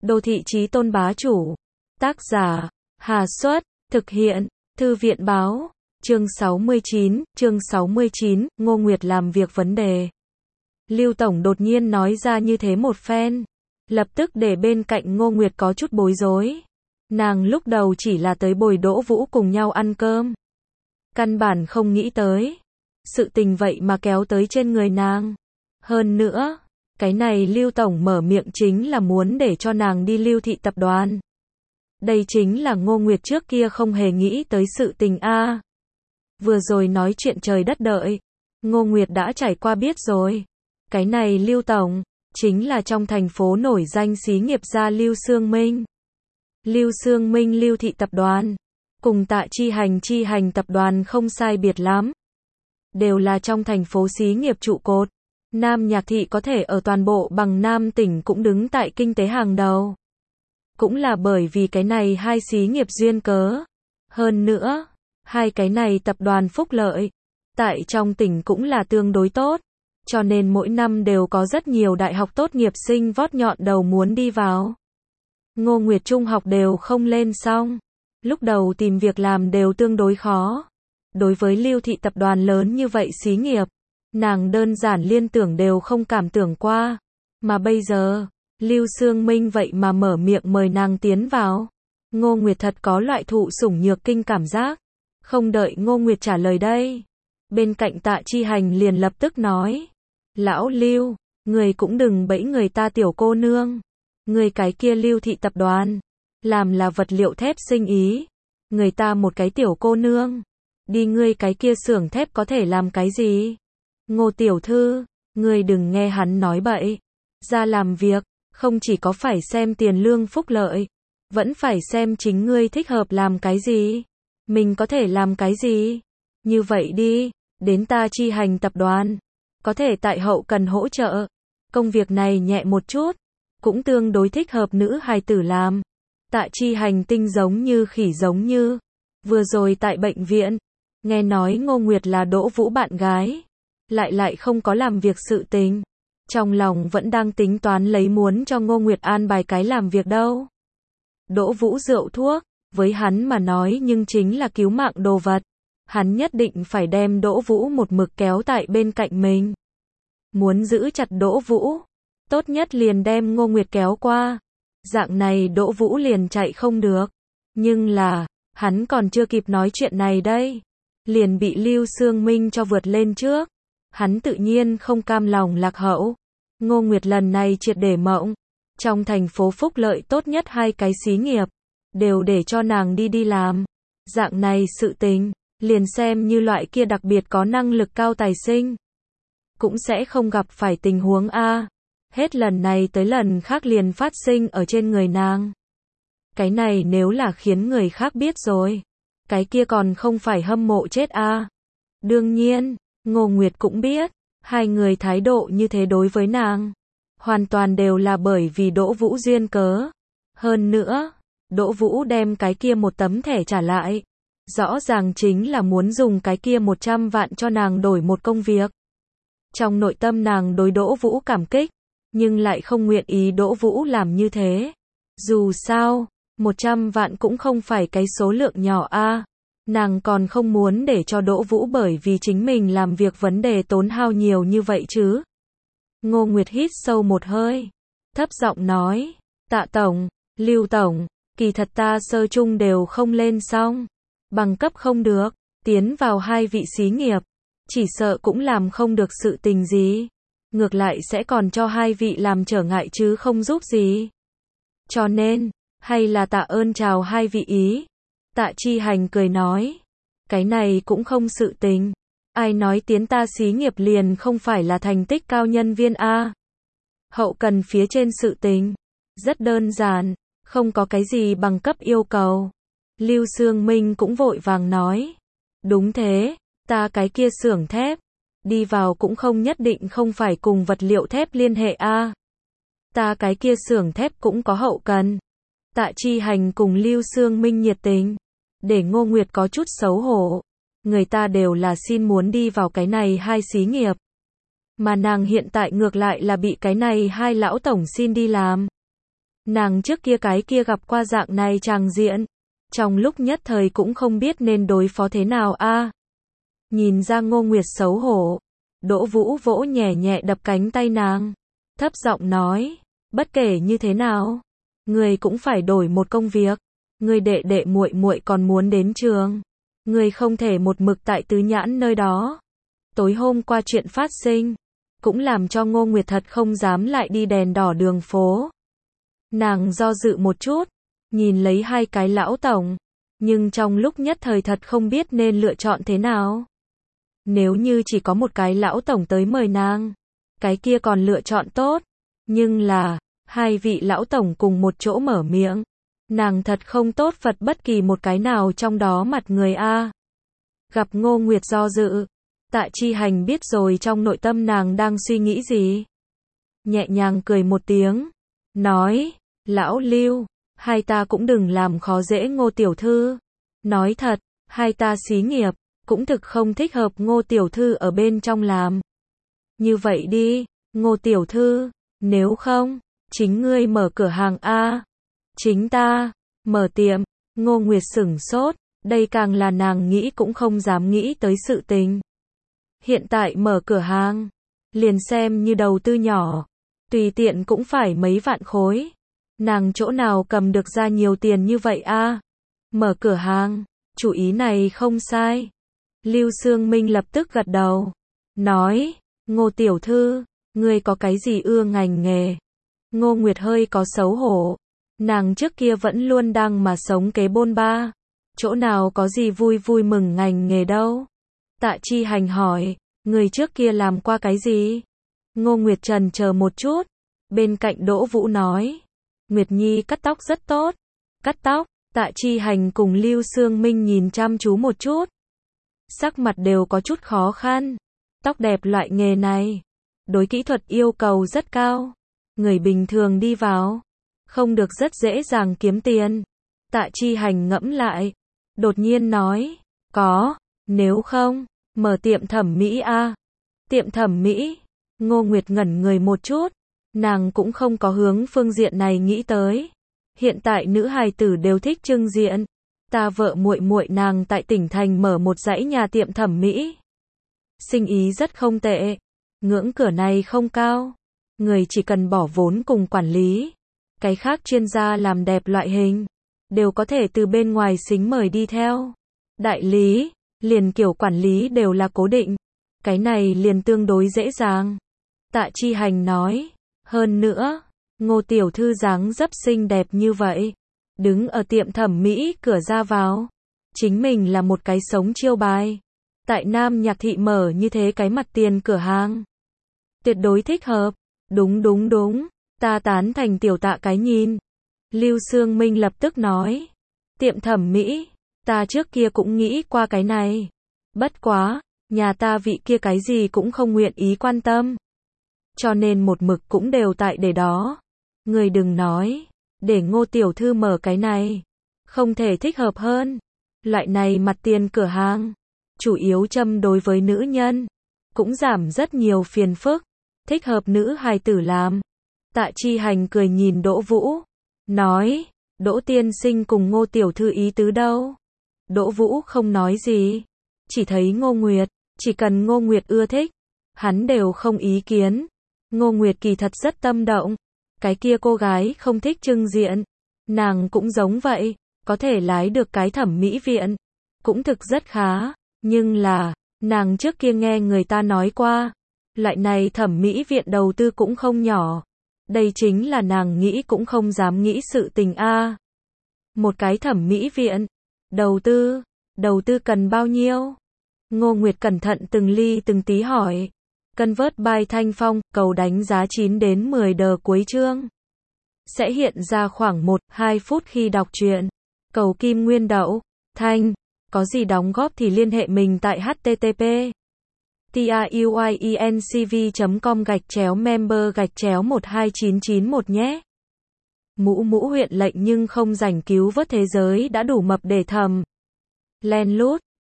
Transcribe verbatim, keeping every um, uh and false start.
Đô thị chí tôn bá chủ. Tác giả, Hà Xuất, thực hiện, Thư viện báo. Chương sáu mươi chín, chương sáu mươi chín, Ngô Nguyệt làm việc vấn đề. Lưu Tổng đột nhiên nói ra như thế một phen, lập tức để bên cạnh Ngô Nguyệt có chút bối rối. Nàng lúc đầu chỉ là tới bồi Đỗ Vũ cùng nhau ăn cơm. Căn bản không nghĩ tới. Sự tình vậy mà kéo tới trên người nàng. Hơn nữa, cái này Lưu Tổng mở miệng chính là muốn để cho nàng đi Lưu Thị tập đoàn. Đây chính là Ngô Nguyệt trước kia không hề nghĩ tới sự tình a. Vừa rồi nói chuyện trời đất đợi, Ngô Nguyệt đã trải qua biết rồi. Cái này Lưu Tổng, chính là trong thành phố nổi danh xí nghiệp gia Lưu Sương Minh. Lưu Sương Minh Lưu Thị tập đoàn, cùng Tạ Chi Hành Chi Hành tập đoàn không sai biệt lắm. Đều là trong thành phố xí nghiệp trụ cột. Nam Nhạc Thị có thể ở toàn bộ bằng Nam tỉnh cũng đứng tại kinh tế hàng đầu. Cũng là bởi vì cái này hai xí nghiệp duyên cớ. Hơn nữa, hai cái này tập đoàn phúc lợi, tại trong tỉnh cũng là tương đối tốt. Cho nên mỗi năm đều có rất nhiều đại học tốt nghiệp sinh vót nhọn đầu muốn đi vào. Ngô Nguyệt trung học đều không lên xong. Lúc đầu tìm việc làm đều tương đối khó. Đối với Lưu Thị tập đoàn lớn như vậy xí nghiệp, nàng đơn giản liên tưởng đều không cảm tưởng qua. Mà bây giờ, Lưu Sương Minh vậy mà mở miệng mời nàng tiến vào. Ngô Nguyệt thật có loại thụ sủng nhược kinh cảm giác. Không đợi Ngô Nguyệt trả lời đây. Bên cạnh Tạ Chi Hành liền lập tức nói. Lão Lưu, người cũng đừng bẫy người ta tiểu cô nương. Người cái kia Lưu Thị tập đoàn, làm là vật liệu thép sinh ý. Người ta một cái tiểu cô nương, đi ngươi cái kia xưởng thép có thể làm cái gì? Ngô tiểu thư, ngươi đừng nghe hắn nói bậy. Ra làm việc, không chỉ có phải xem tiền lương phúc lợi, vẫn phải xem chính ngươi thích hợp làm cái gì. Mình có thể làm cái gì? Như vậy đi, đến ta Chi Hành tập đoàn, có thể tại hậu cần hỗ trợ. Công việc này nhẹ một chút, cũng tương đối thích hợp nữ hài tử làm. Tạ Chi Hành tinh giống như khỉ giống như. Vừa rồi tại bệnh viện, nghe nói Ngô Nguyệt là Đỗ Vũ bạn gái, lại lại không có làm việc sự tình. Trong lòng vẫn đang tính toán lấy muốn cho Ngô Nguyệt an bài cái làm việc đâu. Đỗ Vũ rượu thuốc, với hắn mà nói nhưng chính là cứu mạng đồ vật. Hắn nhất định phải đem Đỗ Vũ một mực kéo tại bên cạnh mình. Muốn giữ chặt Đỗ Vũ, tốt nhất liền đem Ngô Nguyệt kéo qua. Dạng này Đỗ Vũ liền chạy không được. Nhưng là, hắn còn chưa kịp nói chuyện này đây, liền bị Lưu Sương Minh cho vượt lên trước. Hắn tự nhiên không cam lòng lạc hậu. Ngô Nguyệt lần này triệt để mộng. Trong thành phố phúc lợi tốt nhất hai cái xí nghiệp, đều để cho nàng đi đi làm. Dạng này sự tình, liền xem như loại kia đặc biệt có năng lực cao tài sinh, cũng sẽ không gặp phải tình huống A. Hết lần này tới lần khác liền phát sinh ở trên người nàng. Cái này nếu là khiến người khác biết rồi, cái kia còn không phải hâm mộ chết A. Đương nhiên, Ngô Nguyệt cũng biết, hai người thái độ như thế đối với nàng, hoàn toàn đều là bởi vì Đỗ Vũ duyên cớ. Hơn nữa, Đỗ Vũ đem cái kia một tấm thẻ trả lại, rõ ràng chính là muốn dùng cái kia một trăm vạn cho nàng đổi một công việc. Trong nội tâm nàng đối Đỗ Vũ cảm kích, nhưng lại không nguyện ý Đỗ Vũ làm như thế. Dù sao, một trăm vạn cũng không phải cái số lượng nhỏ a. Nàng còn không muốn để cho Đỗ Vũ bởi vì chính mình làm việc vấn đề tốn hao nhiều như vậy chứ. Ngô Nguyệt hít sâu một hơi, thấp giọng nói, Tạ Tổng, Lưu Tổng, kỳ thật ta sơ chung đều không lên xong. Bằng cấp không được, tiến vào hai vị xí nghiệp, chỉ sợ cũng làm không được sự tình gì. Ngược lại sẽ còn cho hai vị làm trở ngại chứ không giúp gì. Cho nên, hay là tạ ơn chào hai vị ý. Tạ Chi Hành cười nói, cái này cũng không sự tình. Ai nói tiến ta xí nghiệp liền không phải là thành tích cao nhân viên A. Hậu cần phía trên sự tình, rất đơn giản, không có cái gì bằng cấp yêu cầu. Lưu Sương Minh cũng vội vàng nói, đúng thế, ta cái kia xưởng thép, đi vào cũng không nhất định không phải cùng vật liệu thép liên hệ A. Ta cái kia xưởng thép cũng có hậu cần. Tạ Chi Hành cùng Lưu Sương Minh nhiệt tình, để Ngô Nguyệt có chút xấu hổ. Người ta đều là xin muốn đi vào cái này hai xí nghiệp, mà nàng hiện tại ngược lại là bị cái này hai lão tổng xin đi làm. Nàng trước kia cái kia gặp qua dạng này tràng diện. Trong lúc nhất thời cũng không biết nên đối phó thế nào a. Nhìn ra Ngô Nguyệt xấu hổ. Đỗ Vũ vỗ nhẹ nhẹ đập cánh tay nàng. Thấp giọng nói. Bất kể như thế nào. Người cũng phải đổi một công việc. Người đệ đệ muội muội còn muốn đến trường. Người không thể một mực tại Tứ Nhãn nơi đó. Tối hôm qua chuyện phát sinh. Cũng làm cho Ngô Nguyệt thật không dám lại đi đèn đỏ đường phố. Nàng do dự một chút. Nhìn lấy hai cái lão tổng. Nhưng trong lúc nhất thời thật không biết nên lựa chọn thế nào. Nếu như chỉ có một cái lão tổng tới mời nàng. Cái kia còn lựa chọn tốt. Nhưng là, hai vị lão tổng cùng một chỗ mở miệng. Nàng thật không tốt phật bất kỳ một cái nào trong đó mặt người a. Gặp Ngô Nguyệt do dự. Tạ Chi Hành biết rồi trong nội tâm nàng đang suy nghĩ gì. Nhẹ nhàng cười một tiếng. Nói, lão Lưu, hai ta cũng đừng làm khó dễ Ngô tiểu thư. Nói thật, hai ta xí nghiệp, cũng thực không thích hợp Ngô tiểu thư ở bên trong làm. Như vậy đi, Ngô tiểu thư, nếu không, chính ngươi mở cửa hàng a. Chính ta, mở tiệm. Ngô Nguyệt sửng sốt, đây càng là nàng nghĩ cũng không dám nghĩ tới sự tình. Hiện tại mở cửa hàng, liền xem như đầu tư nhỏ, tùy tiện cũng phải mấy vạn khối. Nàng chỗ nào cầm được ra nhiều tiền như vậy a? Mở cửa hàng, chủ ý này không sai. Lưu Sương Minh lập tức gật đầu, nói, Ngô tiểu thư, ngươi có cái gì ưa ngành nghề? Ngô Nguyệt hơi có xấu hổ. Nàng trước kia vẫn luôn đang mà sống kế bôn ba. Chỗ nào có gì vui vui mừng ngành nghề đâu. Tạ Chi Hành hỏi, người trước kia làm qua cái gì? Ngô Nguyệt trần chờ một chút. Bên cạnh Đỗ Vũ nói, Nguyệt Nhi cắt tóc rất tốt. Cắt tóc. Tạ Chi Hành cùng Lưu Sương Minh nhìn chăm chú một chút. Sắc mặt đều có chút khó khăn. Tóc đẹp loại nghề này, đối kỹ thuật yêu cầu rất cao. Người bình thường đi vào, không được rất dễ dàng kiếm tiền. Tạ Chi Hành ngẫm lại, đột nhiên nói, có, nếu không, mở tiệm thẩm mỹ a. Tiệm thẩm mỹ. Ngô Nguyệt ngẩn người một chút, nàng cũng không có hướng phương diện này nghĩ tới. Hiện tại nữ hài tử đều thích trưng diện. Ta vợ muội muội nàng tại tỉnh thành mở một dãy nhà tiệm thẩm mỹ. Sinh ý rất không tệ. Ngưỡng cửa này không cao. Người chỉ cần bỏ vốn cùng quản lý. Cái khác chuyên gia làm đẹp loại hình, đều có thể từ bên ngoài xính mời đi theo. Đại lý, liền kiểu quản lý đều là cố định. Cái này liền tương đối dễ dàng. Tạ Chi Hành nói, hơn nữa, Ngô tiểu thư dáng dấp xinh đẹp như vậy. Đứng ở tiệm thẩm mỹ cửa ra vào. Chính mình là một cái sống chiêu bài. Tại Nam Nhạc Thị mở như thế cái mặt tiền cửa hàng. Tuyệt đối thích hợp. Đúng đúng đúng. Ta tán thành tiểu Tạ cái nhìn. Lưu Sương Minh lập tức nói. Tiệm thẩm mỹ. Ta trước kia cũng nghĩ qua cái này. Bất quá, nhà ta vị kia cái gì cũng không nguyện ý quan tâm. Cho nên một mực cũng đều tại để đó. Người đừng nói. Để Ngô tiểu thư mở cái này. Không thể thích hợp hơn. Loại này mặt tiền cửa hàng. Chủ yếu châm đối với nữ nhân. Cũng giảm rất nhiều phiền phức. Thích hợp nữ hài tử làm. Tạ Chi Hành cười nhìn Đỗ Vũ. Nói. Đỗ tiên sinh cùng Ngô tiểu thư ý tứ đâu? Đỗ Vũ không nói gì. Chỉ thấy Ngô Nguyệt. Chỉ cần Ngô Nguyệt ưa thích. Hắn đều không ý kiến. Ngô Nguyệt kỳ thật rất tâm động. Cái kia cô gái không thích trưng diện. Nàng cũng giống vậy. Có thể lái được cái thẩm mỹ viện. Cũng thực rất khá. Nhưng là, nàng trước kia nghe người ta nói qua. Loại này thẩm mỹ viện đầu tư cũng không nhỏ. Đây chính là nàng nghĩ cũng không dám nghĩ sự tình a. Một cái thẩm mỹ viện. Đầu tư. Đầu tư cần bao nhiêu? Ngô Nguyệt cẩn thận từng ly từng tí hỏi. Convert by Thanh Phong, cầu đánh giá chín đến mười đờ cuối chương. Sẽ hiện ra khoảng một đến hai phút khi đọc truyện. Cầu Kim Nguyên Đậu, Thanh. Có gì đóng góp thì liên hệ mình tại http truyencv chấm com gạch chéo member gạch chéo một hai chín chín một nhé. Mũ mũ huyện lệnh nhưng không rảnh cứu vớt thế giới đã đủ mập để thầm. Len lút.